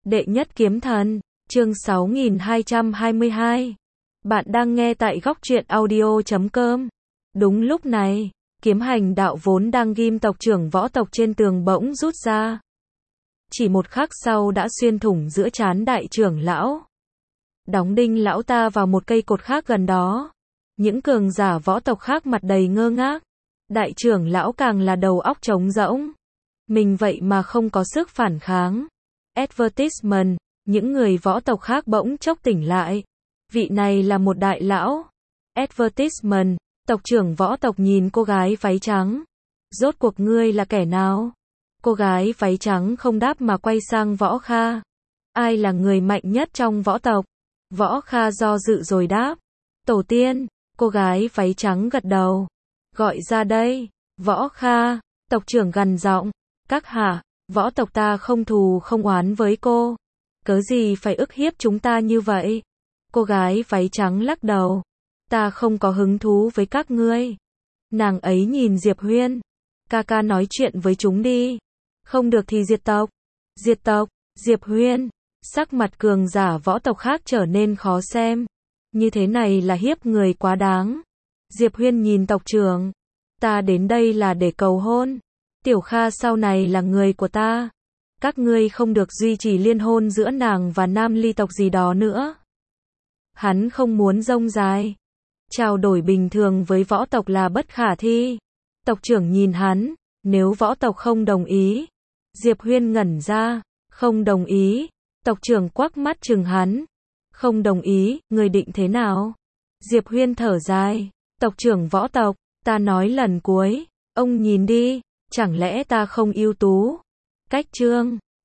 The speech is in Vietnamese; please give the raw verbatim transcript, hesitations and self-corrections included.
Đệ nhất kiếm thần, chương sáu nghìn hai trăm hai mươi hai. Bạn đang nghe tại góc truyện audio chấm com. Đúng lúc này, kiếm hành đạo vốn đang ghim tộc trưởng võ tộc trên tường bỗng rút ra. Chỉ một khắc sau đã xuyên thủng giữa trán đại trưởng lão. Đóng đinh lão ta vào một cây cột khác gần đó. Những cường giả võ tộc khác mặt đầy ngơ ngác. Đại trưởng lão càng là đầu óc trống rỗng. Mình vậy mà không có sức phản kháng. Advertisement, những người võ tộc khác bỗng chốc tỉnh lại. Vị này là một đại lão. Advertisement, tộc trưởng võ tộc nhìn cô gái váy trắng. Rốt cuộc ngươi là kẻ nào? Cô gái váy trắng không đáp mà quay sang Võ Kha. Ai là người mạnh nhất trong võ tộc? Võ Kha do dự rồi đáp. Tổ tiên. Cô gái váy trắng gật đầu. Gọi ra đây. Võ Kha, tộc trưởng gằn giọng. Các hạ, võ tộc ta không thù không oán với cô. Cớ gì phải ức hiếp chúng ta như vậy? Cô gái váy trắng lắc đầu. Ta không có hứng thú với các ngươi. Nàng ấy nhìn Diệp Huyên. Ca ca nói chuyện với chúng đi. Không được thì diệt tộc. Diệt tộc, Diệp Huyên. Sắc mặt cường giả võ tộc khác trở nên khó xem. Như thế này là hiếp người quá đáng. Diệp Huyên nhìn tộc trưởng. Ta đến đây là để cầu hôn. Tiểu Kha sau này là người của ta. Các ngươi không được duy trì liên hôn giữa nàng và nam ly tộc gì đó nữa. Hắn không muốn rông dài. Trao đổi bình thường với võ tộc là bất khả thi. Tộc trưởng nhìn hắn. Nếu võ tộc không đồng ý. Diệp Huyên ngẩn ra. Không đồng ý. Tộc trưởng quắc mắt chừng hắn. Không đồng ý, người định thế nào? Diệp Huyên thở dài. Tộc trưởng võ tộc, ta nói lần cuối. Ông nhìn đi. Chẳng lẽ ta không ưu tú? Cách chương